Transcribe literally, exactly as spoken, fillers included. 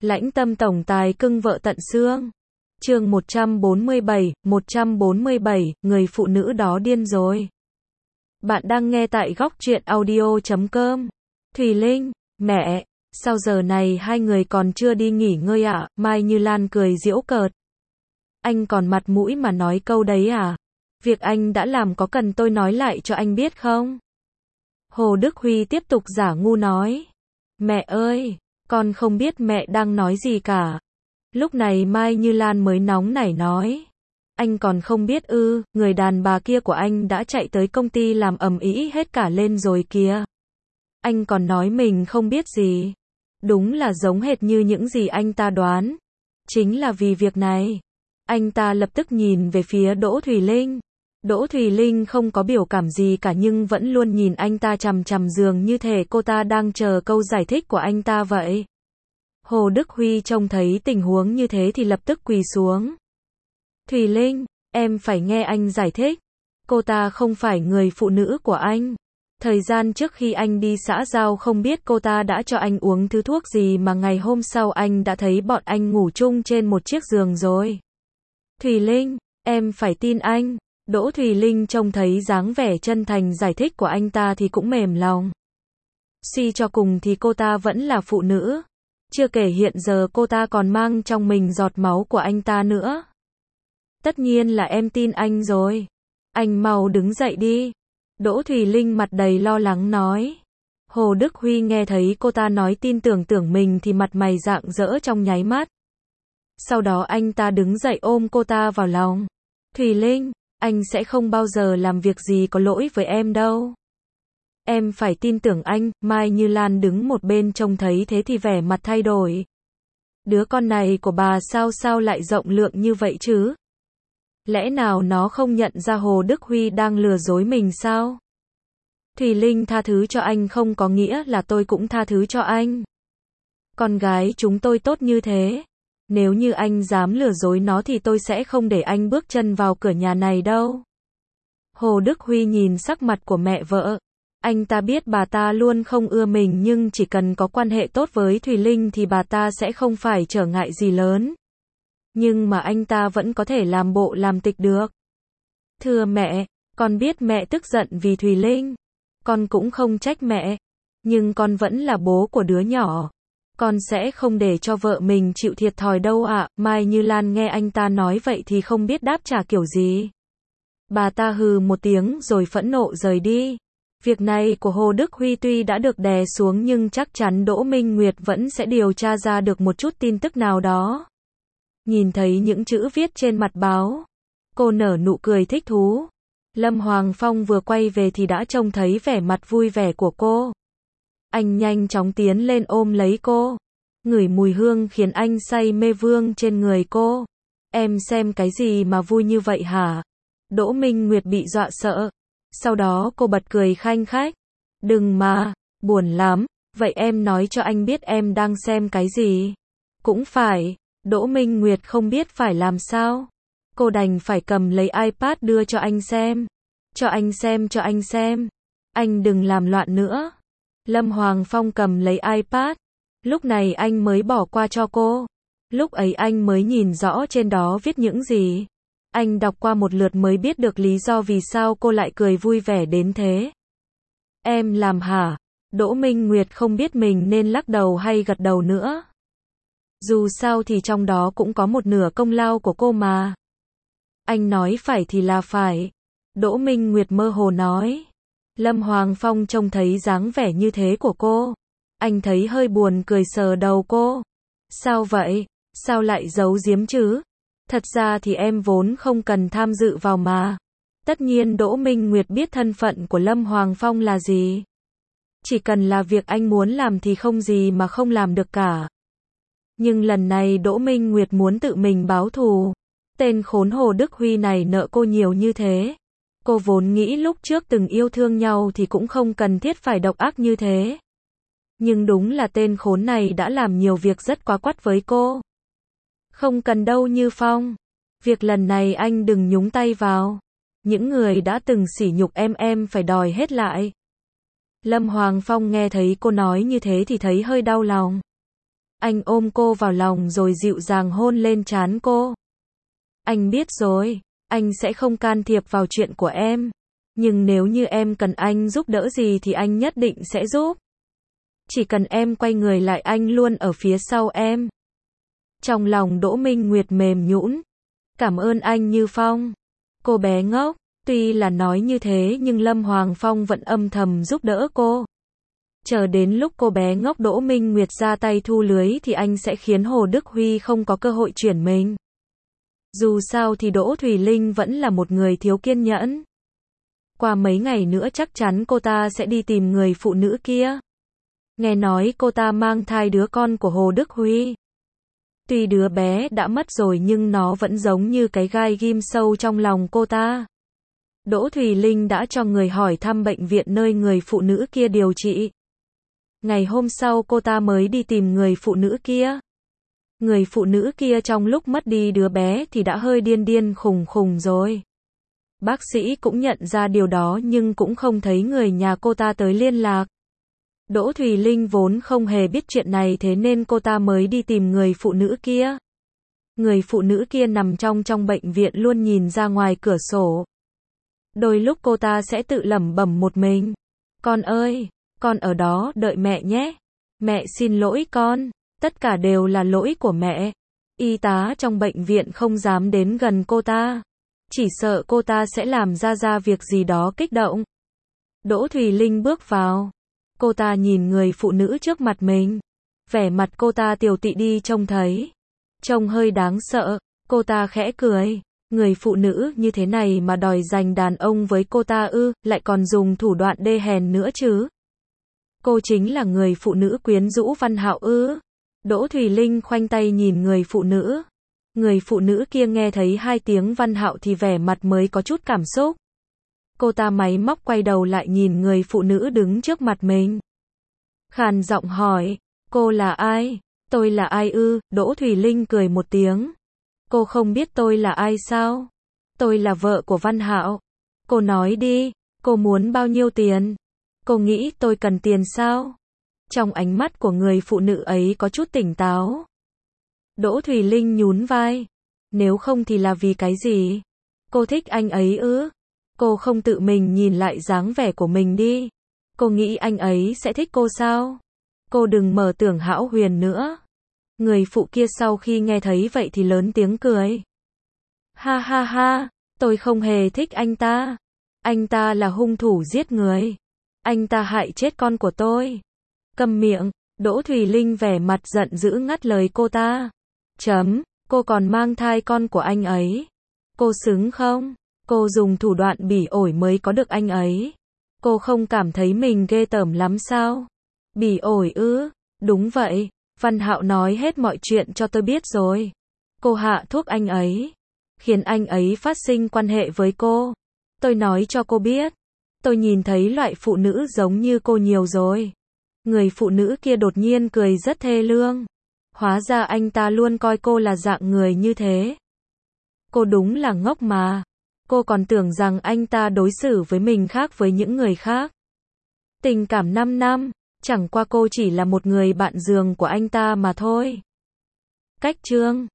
Lãnh tâm tổng tài cưng vợ tận xương. Chương một trăm bốn mươi bảy, một trăm bốn mươi bảy, người phụ nữ đó điên rồi. Bạn đang nghe tại góc truyện audio chấm com. Thùy Linh, mẹ, sao giờ này hai người còn chưa đi nghỉ ngơi ạ? À? Mai Như Lan cười giễu cợt. Anh còn mặt mũi mà nói câu đấy à? Việc anh đã làm có cần tôi nói lại cho anh biết không? Hồ Đức Huy tiếp tục giả ngu nói. Mẹ ơi, con không biết mẹ đang nói gì cả. Lúc này Mai Như Lan mới nóng nảy nói. Anh còn không biết ư, người đàn bà kia của anh đã chạy tới công ty làm ầm ĩ hết cả lên rồi kìa. Anh còn nói mình không biết gì. Đúng là giống hệt như những gì anh ta đoán. Chính là vì việc này. Anh ta lập tức nhìn về phía Đỗ Thùy Linh. Đỗ Thùy Linh không có biểu cảm gì cả nhưng vẫn luôn nhìn anh ta chằm chằm dường như thể cô ta đang chờ câu giải thích của anh ta vậy. Hồ Đức Huy trông thấy tình huống như thế thì lập tức quỳ xuống. Thùy Linh, em phải nghe anh giải thích. Cô ta không phải người phụ nữ của anh. Thời gian trước khi anh đi xã giao không biết cô ta đã cho anh uống thứ thuốc gì mà ngày hôm sau anh đã thấy bọn anh ngủ chung trên một chiếc giường rồi. Thùy Linh, em phải tin anh. Đỗ Thùy Linh trông thấy dáng vẻ chân thành giải thích của anh ta thì cũng mềm lòng. Suy cho cùng thì cô ta vẫn là phụ nữ. Chưa kể hiện giờ cô ta còn mang trong mình giọt máu của anh ta nữa. Tất nhiên là em tin anh rồi. Anh mau đứng dậy đi. Đỗ Thùy Linh mặt đầy lo lắng nói. Hồ Đức Huy nghe thấy cô ta nói tin tưởng tưởng mình thì mặt mày rạng rỡ trong nháy mắt. Sau đó anh ta đứng dậy ôm cô ta vào lòng. Thùy Linh, anh sẽ không bao giờ làm việc gì có lỗi với em đâu. Em phải tin tưởng anh. Mai Như Lan đứng một bên trông thấy thế thì vẻ mặt thay đổi. Đứa con này của bà sao sao lại rộng lượng như vậy chứ? Lẽ nào nó không nhận ra Hồ Đức Huy đang lừa dối mình sao? Thùy Linh tha thứ cho anh không có nghĩa là tôi cũng tha thứ cho anh. Con gái chúng tôi tốt như thế. Nếu như anh dám lừa dối nó thì tôi sẽ không để anh bước chân vào cửa nhà này đâu. Hồ Đức Huy nhìn sắc mặt của mẹ vợ. Anh ta biết bà ta luôn không ưa mình nhưng chỉ cần có quan hệ tốt với Thùy Linh thì bà ta sẽ không phải trở ngại gì lớn. Nhưng mà anh ta vẫn có thể làm bộ làm tịch được. Thưa mẹ, con biết mẹ tức giận vì Thùy Linh. Con cũng không trách mẹ. Nhưng con vẫn là bố của đứa nhỏ. Con sẽ không để cho vợ mình chịu thiệt thòi đâu ạ. À. Mai Như Lan nghe anh ta nói vậy thì không biết đáp trả kiểu gì. Bà ta hừ một tiếng rồi phẫn nộ rời đi. Việc này của Hồ Đức Huy tuy đã được đè xuống nhưng chắc chắn Đỗ Minh Nguyệt vẫn sẽ điều tra ra được một chút tin tức nào đó. Nhìn thấy những chữ viết trên mặt báo, cô nở nụ cười thích thú. Lâm Hoàng Phong vừa quay về thì đã trông thấy vẻ mặt vui vẻ của cô. Anh nhanh chóng tiến lên ôm lấy cô. Ngửi mùi hương khiến anh say mê vương trên người cô. Em xem cái gì mà vui như vậy hả? Đỗ Minh Nguyệt bị dọa sợ. Sau đó cô bật cười khanh khách. Đừng mà, buồn lắm. Vậy em nói cho anh biết em đang xem cái gì? Cũng phải. Đỗ Minh Nguyệt không biết phải làm sao. Cô đành phải cầm lấy iPad đưa cho anh xem. Cho anh xem, cho anh xem. Anh đừng làm loạn nữa. Lâm Hoàng Phong cầm lấy iPad. Lúc này anh mới bỏ qua cho cô. Lúc ấy anh mới nhìn rõ trên đó viết những gì. Anh đọc qua một lượt mới biết được lý do vì sao cô lại cười vui vẻ đến thế. Em làm hả? Đỗ Minh Nguyệt không biết mình nên lắc đầu hay gật đầu nữa. Dù sao thì trong đó cũng có một nửa công lao của cô mà. Anh nói phải thì là phải. Đỗ Minh Nguyệt mơ hồ nói. Lâm Hoàng Phong trông thấy dáng vẻ như thế của cô. Anh thấy hơi buồn cười sờ đầu cô. Sao vậy? Sao lại giấu giếm chứ? Thật ra thì em vốn không cần tham dự vào mà. Tất nhiên Đỗ Minh Nguyệt biết thân phận của Lâm Hoàng Phong là gì. Chỉ cần là việc anh muốn làm thì không gì mà không làm được cả. Nhưng lần này Đỗ Minh Nguyệt muốn tự mình báo thù. Tên khốn Hồ Đức Huy này nợ cô nhiều như thế. Cô vốn nghĩ lúc trước từng yêu thương nhau thì cũng không cần thiết phải độc ác như thế. Nhưng đúng là tên khốn này đã làm nhiều việc rất quá quắt với cô. Không cần đâu Như Phong. Việc lần này anh đừng nhúng tay vào. Những người đã từng sỉ nhục em em phải đòi hết lại. Lâm Hoàng Phong nghe thấy cô nói như thế thì thấy hơi đau lòng. Anh ôm cô vào lòng rồi dịu dàng hôn lên trán cô. Anh biết rồi, anh sẽ không can thiệp vào chuyện của em. Nhưng nếu như em cần anh giúp đỡ gì thì anh nhất định sẽ giúp. Chỉ cần em quay người lại anh luôn ở phía sau em. Trong lòng Đỗ Minh Nguyệt mềm nhũn. Cảm ơn anh Như Phong. Cô bé ngốc, tuy là nói như thế nhưng Lâm Hoàng Phong vẫn âm thầm giúp đỡ cô. Chờ đến lúc cô bé ngốc Đỗ Minh Nguyệt ra tay thu lưới thì anh sẽ khiến Hồ Đức Huy không có cơ hội chuyển mình. Dù sao thì Đỗ Thùy Linh vẫn là một người thiếu kiên nhẫn. Qua mấy ngày nữa chắc chắn cô ta sẽ đi tìm người phụ nữ kia. Nghe nói cô ta mang thai đứa con của Hồ Đức Huy. Tuy đứa bé đã mất rồi nhưng nó vẫn giống như cái gai ghim sâu trong lòng cô ta. Đỗ Thùy Linh đã cho người hỏi thăm bệnh viện nơi người phụ nữ kia điều trị. Ngày hôm sau cô ta mới đi tìm người phụ nữ kia. Người phụ nữ kia trong lúc mất đi đứa bé thì đã hơi điên điên khùng khùng rồi. Bác sĩ cũng nhận ra điều đó nhưng cũng không thấy người nhà cô ta tới liên lạc. Đỗ Thùy Linh vốn không hề biết chuyện này thế nên cô ta mới đi tìm người phụ nữ kia. Người phụ nữ kia nằm trong trong bệnh viện luôn nhìn ra ngoài cửa sổ. Đôi lúc cô ta sẽ tự lẩm bẩm một mình. Con ơi, con ở đó đợi mẹ nhé. Mẹ xin lỗi con, tất cả đều là lỗi của mẹ. Y tá trong bệnh viện không dám đến gần cô ta. Chỉ sợ cô ta sẽ làm ra ra việc gì đó kích động. Đỗ Thùy Linh bước vào. Cô ta nhìn người phụ nữ trước mặt mình. Vẻ mặt cô ta tiều tụy đi trông thấy. Trông hơi đáng sợ. Cô ta khẽ cười. Người phụ nữ như thế này mà đòi giành đàn ông với cô ta ư, lại còn dùng thủ đoạn đê hèn nữa chứ. Cô chính là người phụ nữ quyến rũ Văn Hạo ư. Đỗ Thùy Linh khoanh tay nhìn người phụ nữ. Người phụ nữ kia nghe thấy hai tiếng Văn Hạo thì vẻ mặt mới có chút cảm xúc. Cô ta máy móc quay đầu lại nhìn người phụ nữ đứng trước mặt mình. Khàn giọng hỏi, cô là ai? Tôi là ai ư? Đỗ Thùy Linh cười một tiếng. Cô không biết tôi là ai sao? Tôi là vợ của Văn Hạo. Cô nói đi, cô muốn bao nhiêu tiền? Cô nghĩ tôi cần tiền sao? Trong ánh mắt của người phụ nữ ấy có chút tỉnh táo. Đỗ Thùy Linh nhún vai. Nếu không thì là vì cái gì? Cô thích anh ấy ư? Cô không tự mình nhìn lại dáng vẻ của mình đi. Cô nghĩ anh ấy sẽ thích cô sao? Cô đừng mở tưởng hão huyền nữa. Người phụ kia sau khi nghe thấy vậy thì lớn tiếng cười. Ha ha ha, tôi không hề thích anh ta. Anh ta là hung thủ giết người. Anh ta hại chết con của tôi. Câm miệng, Đỗ Thùy Linh vẻ mặt giận dữ ngắt lời cô ta. Chấm, cô còn mang thai con của anh ấy. Cô xứng không? Cô dùng thủ đoạn bỉ ổi mới có được anh ấy. Cô không cảm thấy mình ghê tởm lắm sao? Bỉ ổi ư? Đúng vậy, Văn Hạo nói hết mọi chuyện cho tôi biết rồi. Cô hạ thuốc anh ấy, khiến anh ấy phát sinh quan hệ với cô. Tôi nói cho cô biết, tôi nhìn thấy loại phụ nữ giống như cô nhiều rồi. Người phụ nữ kia đột nhiên cười rất thê lương. Hóa ra anh ta luôn coi cô là dạng người như thế. Cô đúng là ngốc mà. Cô còn tưởng rằng anh ta đối xử với mình khác với những người khác. Tình cảm năm năm, chẳng qua cô chỉ là một người bạn giường của anh ta mà thôi. Cách chương